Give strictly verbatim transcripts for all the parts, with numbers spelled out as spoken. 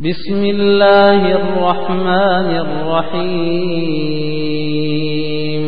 بسم الله الرحمن الرحيم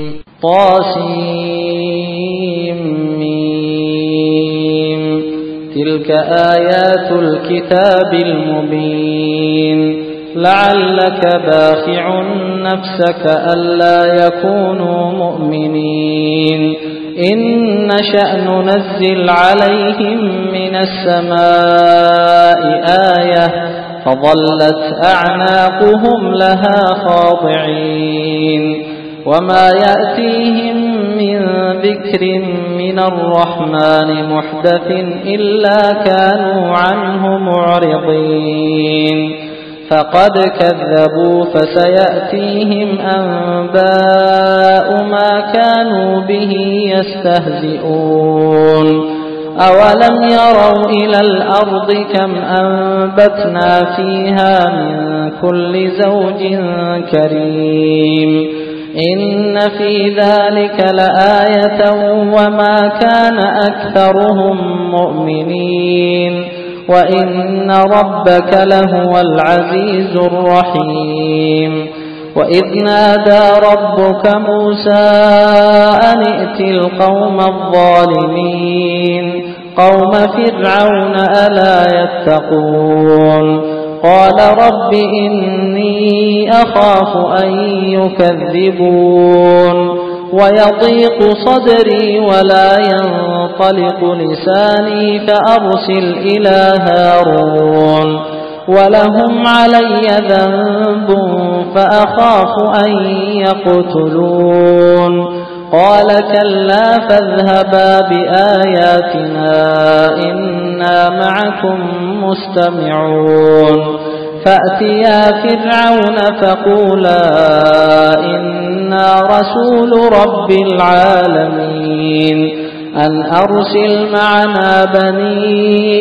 طاسيم تلك آيات الكتاب المبين لعلك باخع نفسك ألا يكونوا مؤمنين إن نشأ ننزل عليهم من السماء آية فظلت أعناقهم لها خاضعين وما يأتيهم من ذكر من الرحمن محدث إلا كانوا عنه معرضين فقد كذبوا فسيأتيهم أنباء ما كانوا به يستهزئون أولم يروا إلى الأرض كم أنبتنا فيها من كل زوج كريم إن في ذلك لآية وما كان أكثرهم مؤمنين وإن ربك لهو العزيز الرحيم وإذ نادى ربك موسى أن ائت القوم الظالمين قوم فرعون ألا يتقون قال رب إني أخاف أن يكذبون ويضيق صدري ولا ينطلق لساني فأرسل إلى هارون ولهم علي ذنب فأخاف أن يقتلون قال كلا فاذهبا بآياتنا إنا معكم مستمعون فأتيا فرعون فقولا إنا رسول رب العالمين أن أرسل معنا بني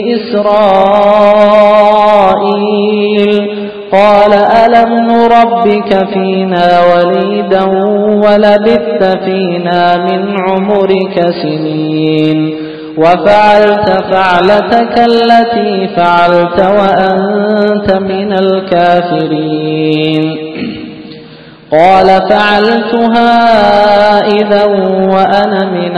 إسرائيل قال ألم نربك فينا وليدا ولبثت فينا من عمرك سنين وفعلت فعلتك التي فعلت وأنت من الكافرين قال فعلتها إذا وأنا من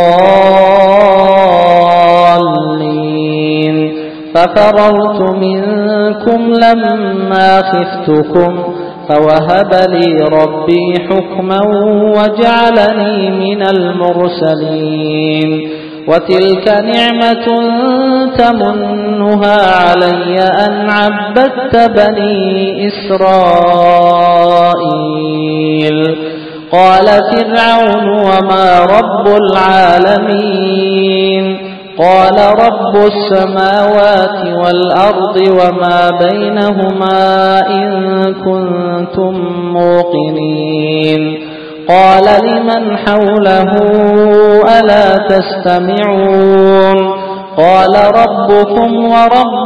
الضالين ففررت منكم لما خفتكم فوهب لي ربي حكما وجعلني من المرسلين وتلك نعمة تمنها علي أن عبدت بني إسرائيل قال فرعون وما رب العالمين قال رب السماوات والأرض وما بينهما إن كنتم موقنين قال لمن حوله ألا تستمعون قال ربكم ورب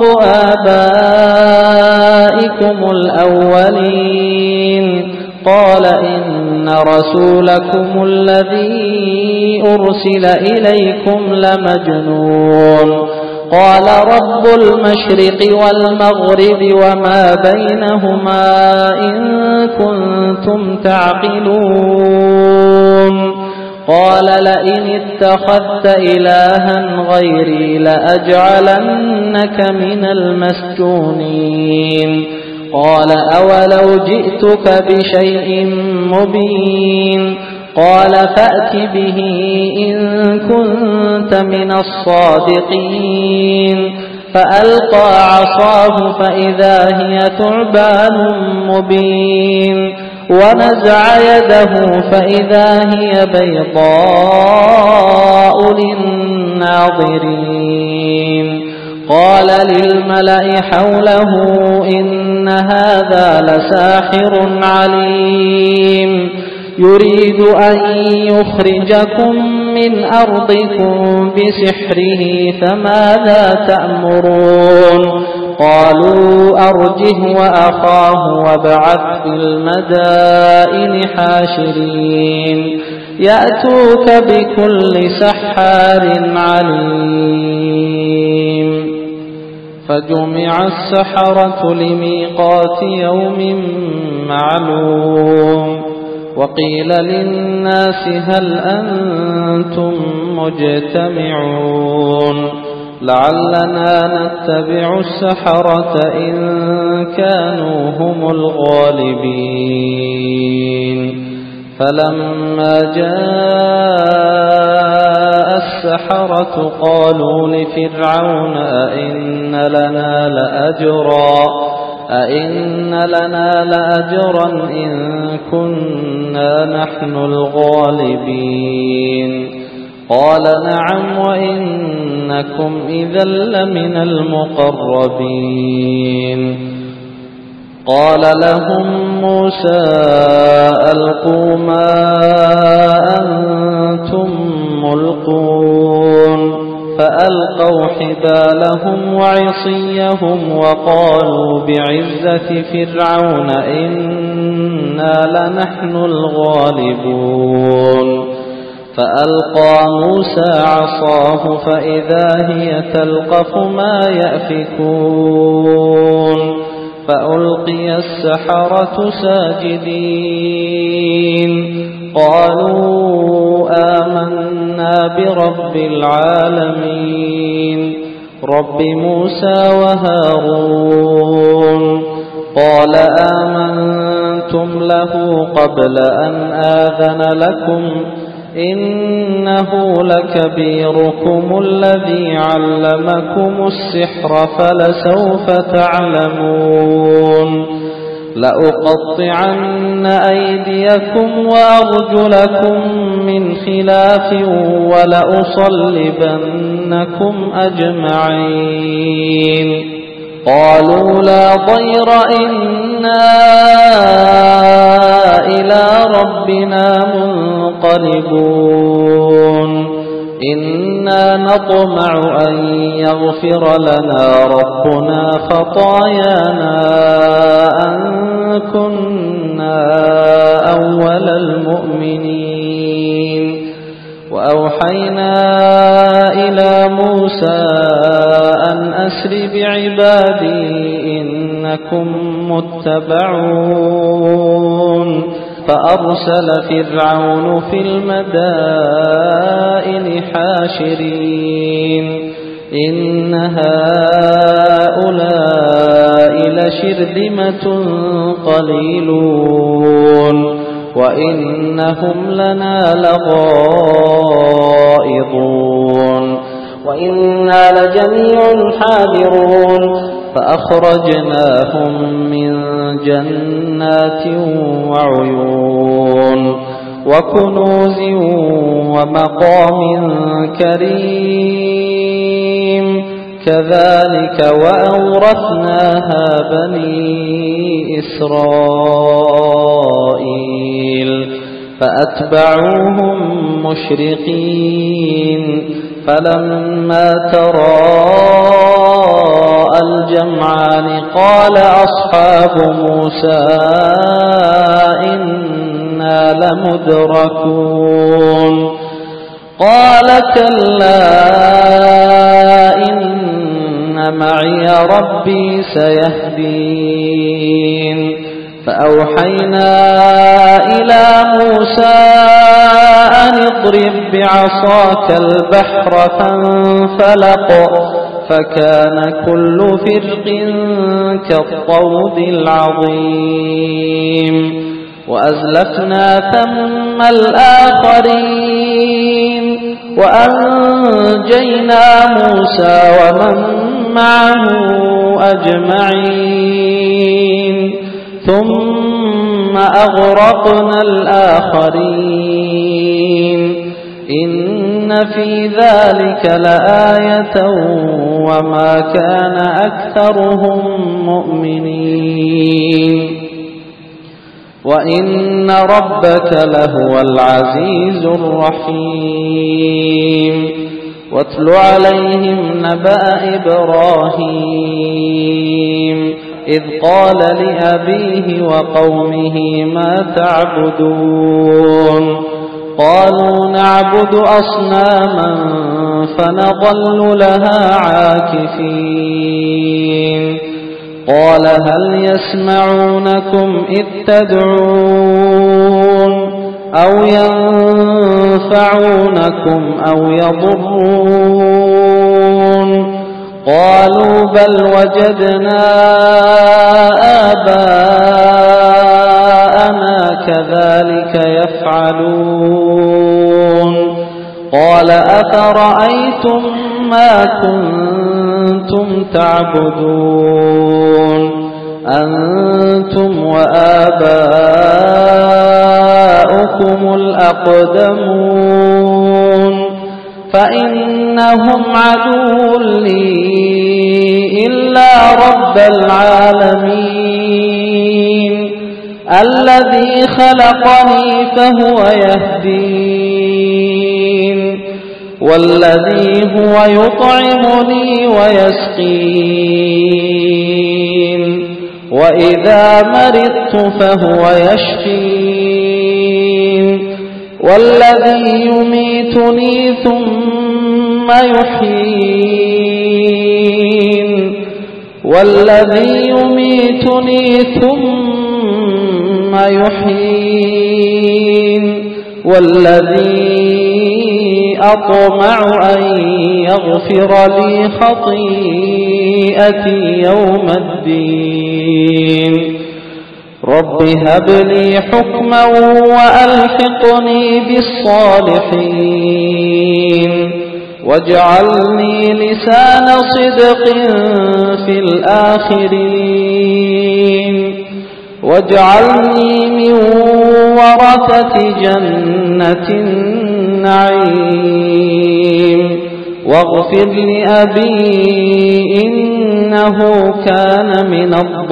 آبائكم الأولين قال إن رسولكم الذي أرسل إليكم لمجنون قال رب المشرق والمغرب وما بينهما إن كنتم تعقلون قال لئن اتخذت إلها غيري لأجعلنك من المسجونين قال أولو جئتك بشيء مبين قال فأت به إن كنت من الصادقين فألقى عصاه فإذا هي ثعبان مبين ونزع يده فإذا هي بيضاء للناظرين قال للملأ حوله إن هذا لساحر عليم يريد أن يخرجكم من أرضكم بسحره فماذا تأمرون قالوا أرجه وأخاه وابعث في المدائن حاشرين يأتوك بكل سحار عليم فجمع السحرة لميقات يوم معلوم وقيل للناس هل أنتم مجتمعون لعلنا نتبع السحرة إن كانوا هم الغالبين فلما جاء السحرة قالوا لفرعون أئن لنا لأجرا أئن لنا لأجرا إن كنا نحن الغالبين قال نعم وإنكم إذا لمن المقربين قال لهم موسى ألقوا ما أنتم ملقون فألقوا حبالهم وعصيهم وقالوا بعزة فرعون إنا لنحن الغالبون فألقى موسى عصاه فإذا هي تلقف ما يأفكون فألقي السحرة ساجدين قالوا آمنا برب العالمين رب موسى وهارون قال آمنتم له قبل أن آذن لكم إنه لكبيركم الذي علمكم السحر فلسوف تعلمون لأقطعن أيديكم وأرجلكم من خلاف ولأصلبنكم أجمعين قالوا لا ضير إنا إلى ربنا منقلبون إنا نطمع أن يغفر لنا ربنا خطايانا أن كنا أول المؤمنين وأوحينا إلى موسى أن أسر بعبادي إنكم متبعون فأرسل فرعون في المدائن حاشرين إن هؤلاء لشرذمة قليلون وإنهم لنا لغائظون وإنا لجميع حاذرون فأخرجناهم من جنات وعيون وكنوز ومقام كريم كذلك وأورثناها بني إسرائيل فأتبعوهم مشرقين فلما تراءى الجمعان قال أصحاب موسى إنا لمدركون قال كلا إن معي ربي سيهدين فأوحينا إلى موسى أن اضرب بعصاك البحر فانفلق فكان كل فرق كالطود العظيم وأزلفنا ثم الآخرين وأنجينا موسى ومن معه أجمعين ثم أغرقنا الآخرين إن في ذلك لآية وما كان أكثرهم مؤمنين وإن ربك لهو العزيز الرحيم واتل عليهم نبأ إبراهيم إذ قال لأبيه وقومه ما تعبدون قالوا نعبد أصناما فنظل لها عاكفين قال هل يسمعونكم إذ تدعون أو ينفعونكم أو يضرون قالوا بل وجدنا آباءنا كذلك يفعلون قال أفرأيتم ما كنتم تعبدون أنتم وآباؤكم الأقدمون فإنهم عدو لي إلا رب العالمين الذي خلقني فهو يهدين والذي هو يطعمني ويسقين وإذا مرضت فهو يشفين والذي يميتني ثم يحيين والذي يميتني ثم يحيين والذي أطمع أن يغفر لي خطيئتي يوم الدين رب هب لي حكما وألحقني بالصالحين واجعلني لسان صدق في الآخرين واجعلني من ورثة جنة النعيم واغفر لأبي إنه كان من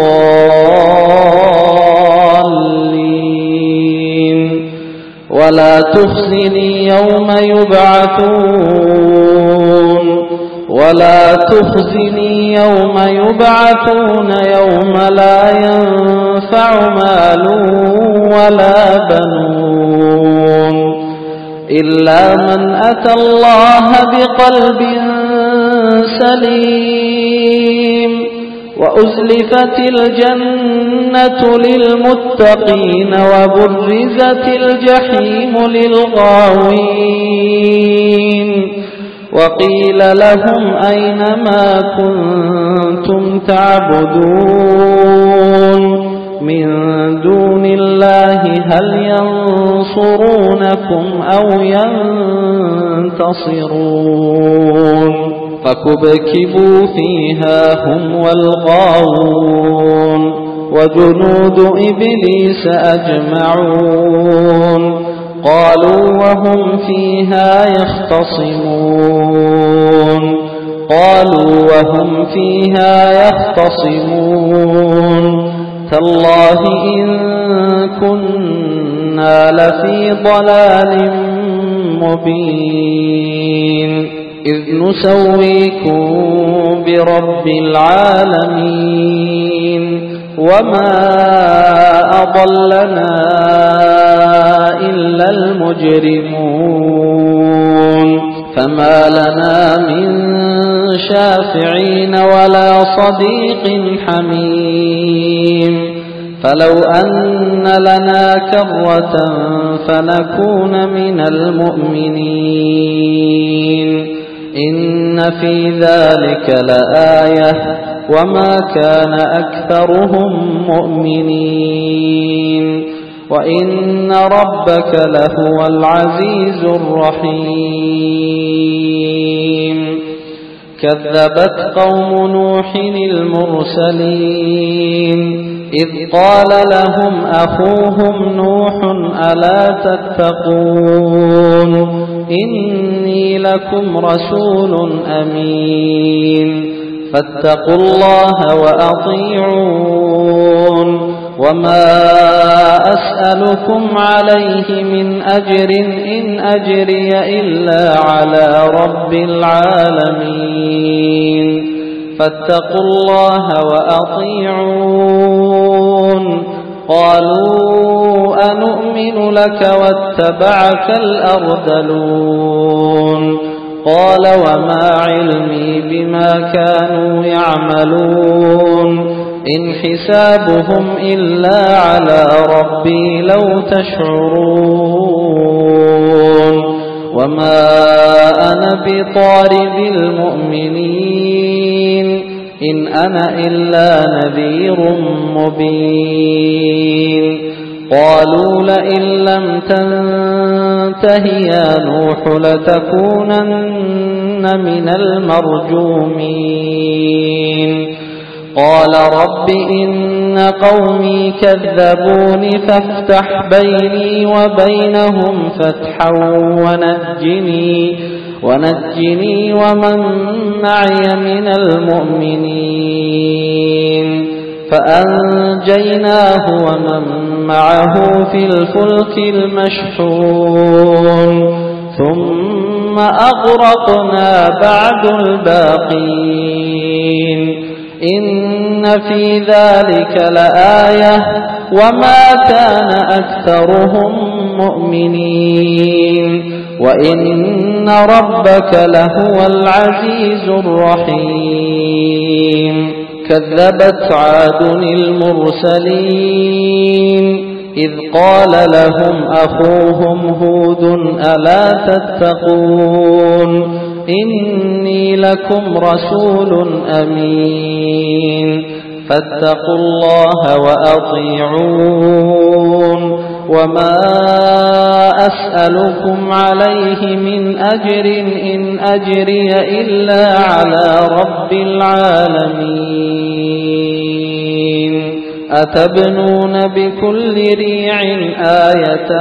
الضالين ولا تخزني يوم يبعثون ولا تخزني يوم يبعثون يوم لا ينفع مال ولا بنون إلا من أتى الله بقلب سليم وأزلفت الجنة للمتقين وبرزت الجحيم للغاوين وقيل لهم أين ما كنتم تعبدون من دون الله هل ينصرونكم أو ينتصرون فكبكبوا فيها هم والغاوون وجنود إبليس أجمعون قالوا وهم فيها يختصمون قالوا وهم فيها يختصمون تالله إن كنا لفي ضلال مبين إذ نسويكم برب العالمين وما أضلنا إلا المجرمون فما لنا من شافعين ولا صديق حميم فلو أن لنا كرة فنكون من المؤمنين إن في ذلك لآية وما كان أكثرهم مؤمنين وإن ربك لهو العزيز الرحيم كذبت قوم نوح المرسلين إذ قال لهم أخوهم نوح ألا تتقون إني لكم رسول أمين فاتقوا الله وأطيعون وما أسألكم عليه من أجر إن أجري إلا على رب العالمين فاتقوا الله وأطيعون قالوا أنؤمن لك واتبعك الأرذلون قال وما علمي بما كانوا يعملون إن حسابهم إلا على ربي لو تشعرون وما أنا بطارد المؤمنين إن أنا إلا نذير مبين قالوا لئن لم تنته يا نوح لتكونن من المرجومين قال رب إن قومي كذبون فافتح بيني وبينهم فتحا ونجني ونجني ومن معي من المؤمنين فأنجيناه ومن معه في الفلك المشحون ثم أغرقنا بعد الباقين إن في ذلك لآية وما كان أكثرهم مؤمنين وإن ربك لهو العزيز الرحيم كذبت عاد المرسلين إذ قال لهم أخوهم هود ألا تتقون إني لكم رسول أمين فاتقوا الله وأطيعون وما أسألكم عليه من أجر إن أجري إلا على رب العالمين أتبنون بكل ريع آية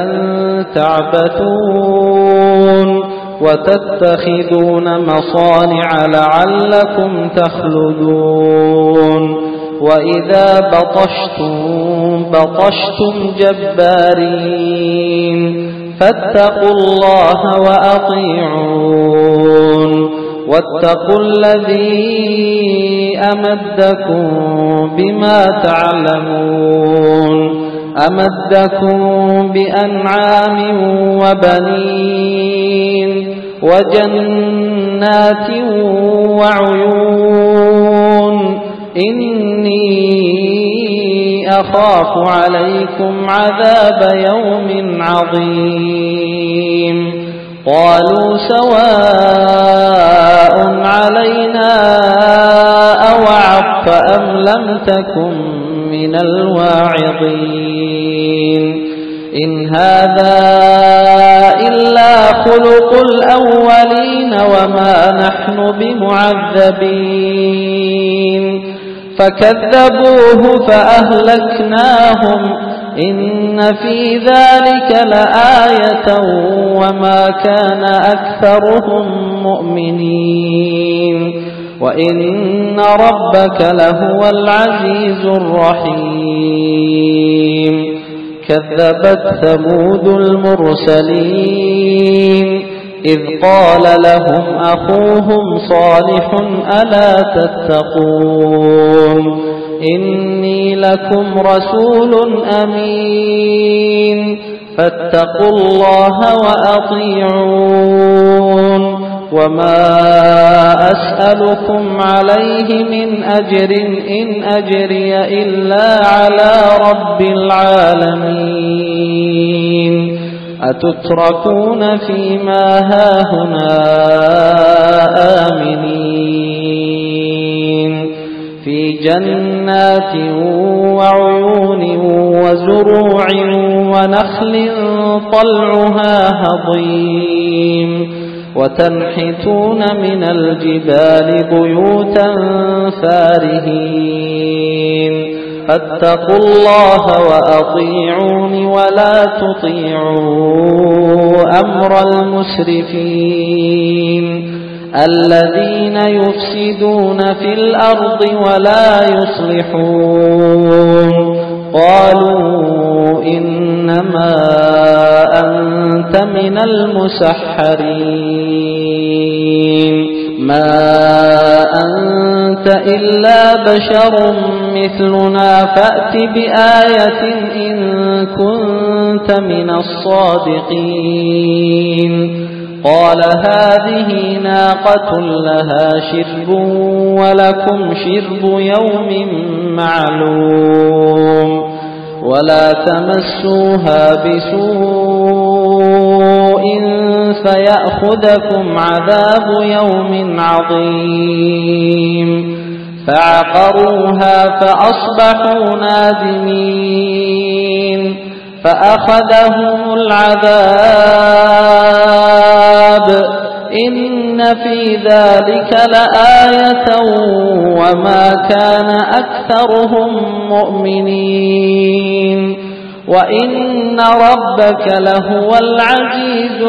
تعبثون وتتخذون مصانع لعلكم تخلدون وإذا بطشتم بطشتم جبارين فاتقوا الله وأطيعون واتقوا الذي أمدكم بما تعلمون أمدكم بأنعام وبنين وجنات وعيون إني أخاف عليكم عذاب يوم عظيم قالوا سواء علينا أوعظت أم لم تكن من الواعظين إن هذا إلا خلق الأولين وما نحن بمعذبين فكذبوه فأهلكناهم إن في ذلك لآية وما كان أكثرهم مؤمنين وإن ربك لهو العزيز الرحيم كذبت ثمود المرسلين إذ قال لهم أخوهم صالح ألا تتقون إني لكم رسول أمين فاتقوا الله وأطيعون وما أسألكم عليه من أجر إن أجري إلا على رب العالمين أتتركون فيما هاهنا آمنين في جنات وعيون وزروع ونخل طلعها هضيم وتنحتون من الجبال بيوتا فارهين فاتقوا الله وأطيعون ولا تطيعوا أمر المسرفين الذين يفسدون في الأرض ولا يصلحون قالوا إنما أنت من المسحرين ما أنت إلا بشر مثلنا فأت بآية إن كنت من الصادقين قال هذه ناقة لها شرب ولكم شرب يوم معلوم ولا تمسوها بسوء فيأخذكم عذاب يوم عظيم فعقروها فأصبحوا نادمين فأخذهم العذاب إن في ذلك لآية وما كان أكثرهم مؤمنين وإن ربك لهو العزيز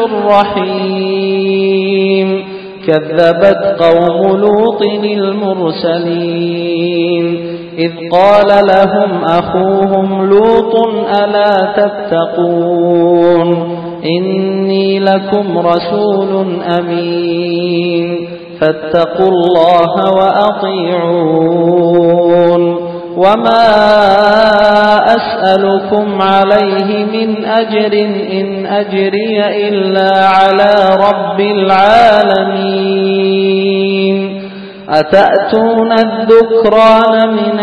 الرحيم كذبت قوم لوط المرسلين إذ قال لهم أخوهم لوط ألا تتقون إني لكم رسول أمين فاتقوا الله وأطيعون وما أسألكم عليه من أجر إن أجري إلا على رب العالمين أتأتون الذكران من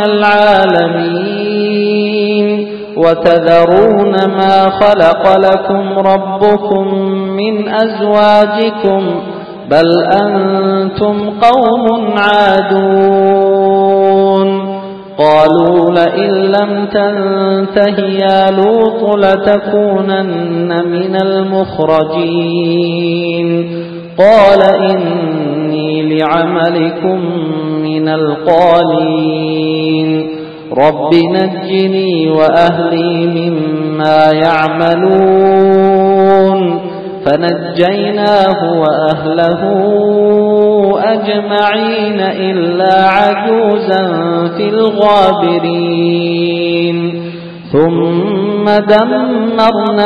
العالمين وتذرون ما خلق لكم ربكم من أزواجكم بل أنتم قوم عادون قالوا لئن لم تنته يا لوط لتكونن من المخرجين قال إني لعملكم من القالين رب نجني وأهلي مما يعملون فنجيناه وأهله أجمعين إلا عجوزا في الغابرين ثم دمرنا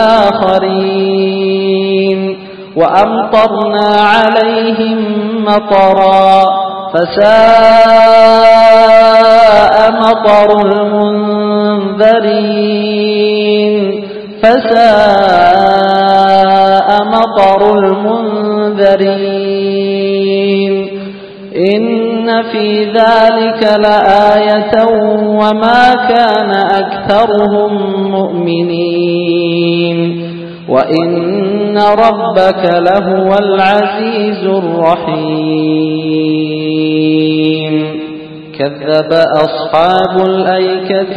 الآخرين وأمطرنا عليهم مطرا فساء مطر المنذرين فساء مطر المنذرين إن في ذلك لآية وما كان أكثرهم مؤمنين وإن ربك لهو العزيز الرحيم كذب أصحاب الأيكة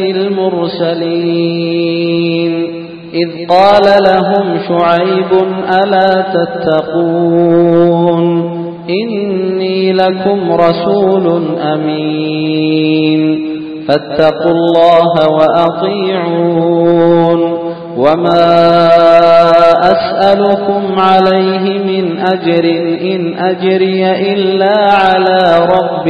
المرسلين إذ قال لهم شعيب ألا تتقون إني لكم رسول أمين فاتقوا الله وأطيعون وما أسألكم عليه من أجر إن أجري إلا على رب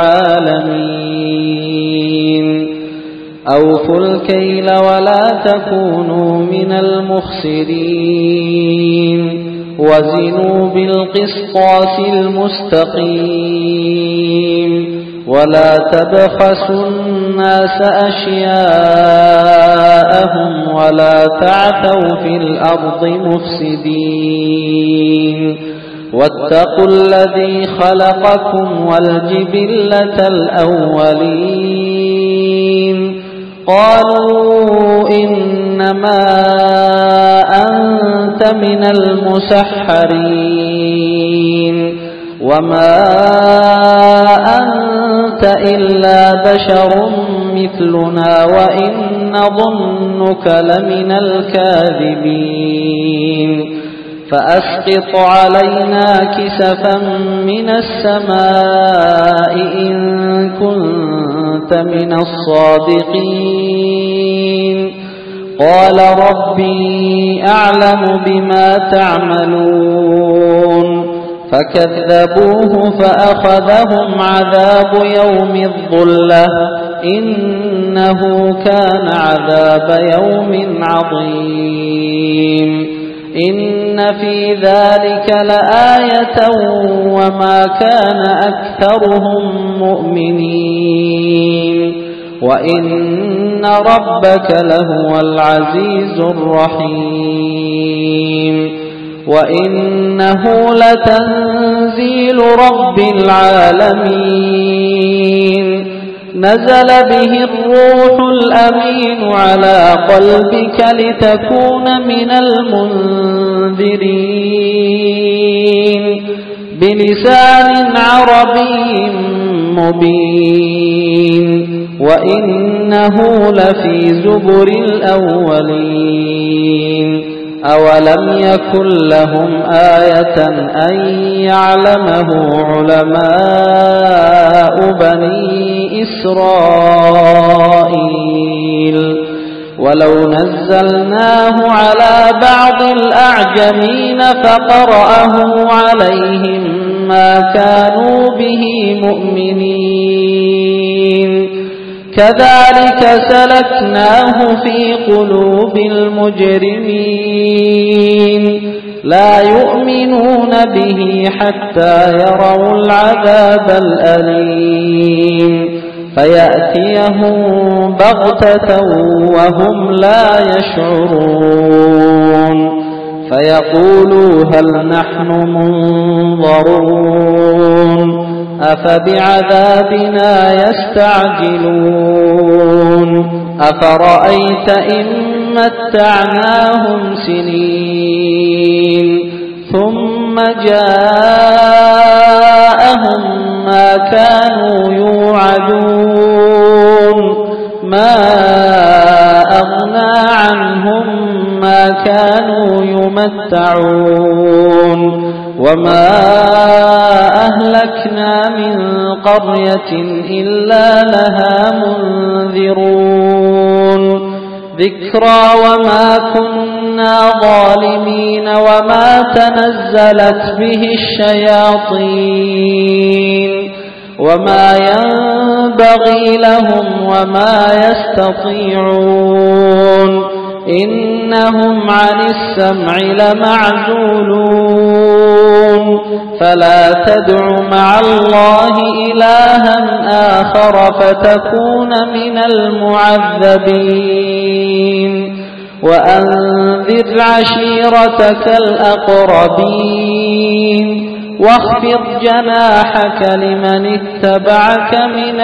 العالمين أوفوا الكيل ولا تكونوا من المخسرين وزنوا بالقسطاس المستقيم ولا تبخسوا الناس أشياءهم ولا تعثوا في الأرض مفسدين واتقوا الذي خلقكم والجبلة الأولين قالوا إنما أنت من المسحرين وما أنت إلا بشر مثلنا وإن نظنك لمن الكاذبين فأسقط علينا كسفا من السماء إن كنت من الصادقين قال ربي أعلم بما تعملون فكذبوه فأخذهم عذاب يوم الظلة إنه كان عذاب يوم عظيم إن في ذلك لآية وما كان أكثرهم مؤمنين وإن ربك لهو العزيز الرحيم وإنه لتنزيل رب العالمين نزل به الروح الأمين على قلبك لتكون من المنذرين بلسان عربي مبين وإنه لفي زبر الأولين أولم يكن لهم آية أن يعلمه علماء بني إسرائيل ولو نزلناه على بعض الأعجمين فقرأه عليهم ما كانوا به مؤمنين كذلك سلكناه في قلوب المجرمين لا يؤمنون به حتى يروا العذاب الأليم فيأتيهم بغتة وهم لا يشعرون فيقولوا هل نحن منظرون أفبعذابنا يستعجلون أفرأيت إن متعناهم سنين ثم جاءهم ما كانوا يوعدون ما أغنى عنهم ما كانوا يمتعون وما أهلكنا من قرية إلا لها منذرون ذكرى وما كنا ظالمين وما تنزلت به الشياطين وما ينبغي لهم وما يستطيعون إنهم عن السمع لمعزولون فلا تدع مع الله إلها آخر فتكون من المعذبين وأنذر عشيرتك الأقربين واخفض جناحك لمن اتبعك من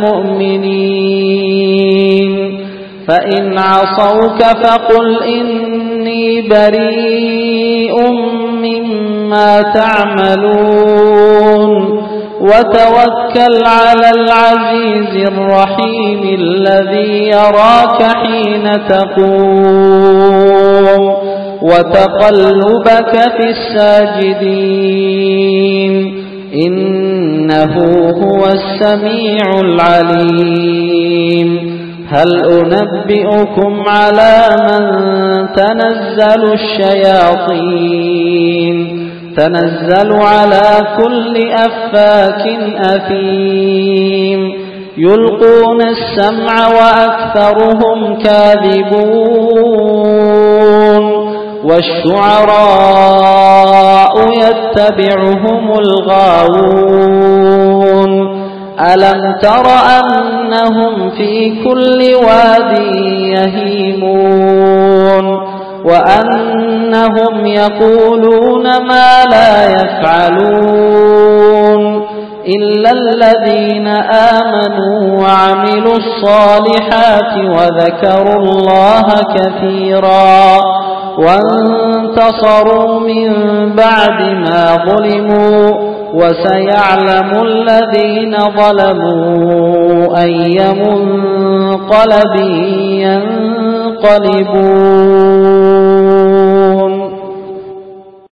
المؤمنين فإن عصوك فقل إني بريء مما تعملون وتوكل على العزيز الرحيم الذي يراك حين تقوم وتقلبك في الساجدين إنه هو السميع العليم هل أنبئكم على من تنزل الشياطين تنزل على كل أفاك أثيم يلقون السمع وأكثرهم كاذبون والشعراء يتبعهم الغاوون ألم تر أنهم في كل واد يهيمون وأنهم يقولون ما لا يفعلون إلا الذين آمنوا وعملوا الصالحات وذكروا الله كثيرا وانتصروا من بعد ما ظلموا وسيعلم الذين ظلموا أي منقلب ينقلبون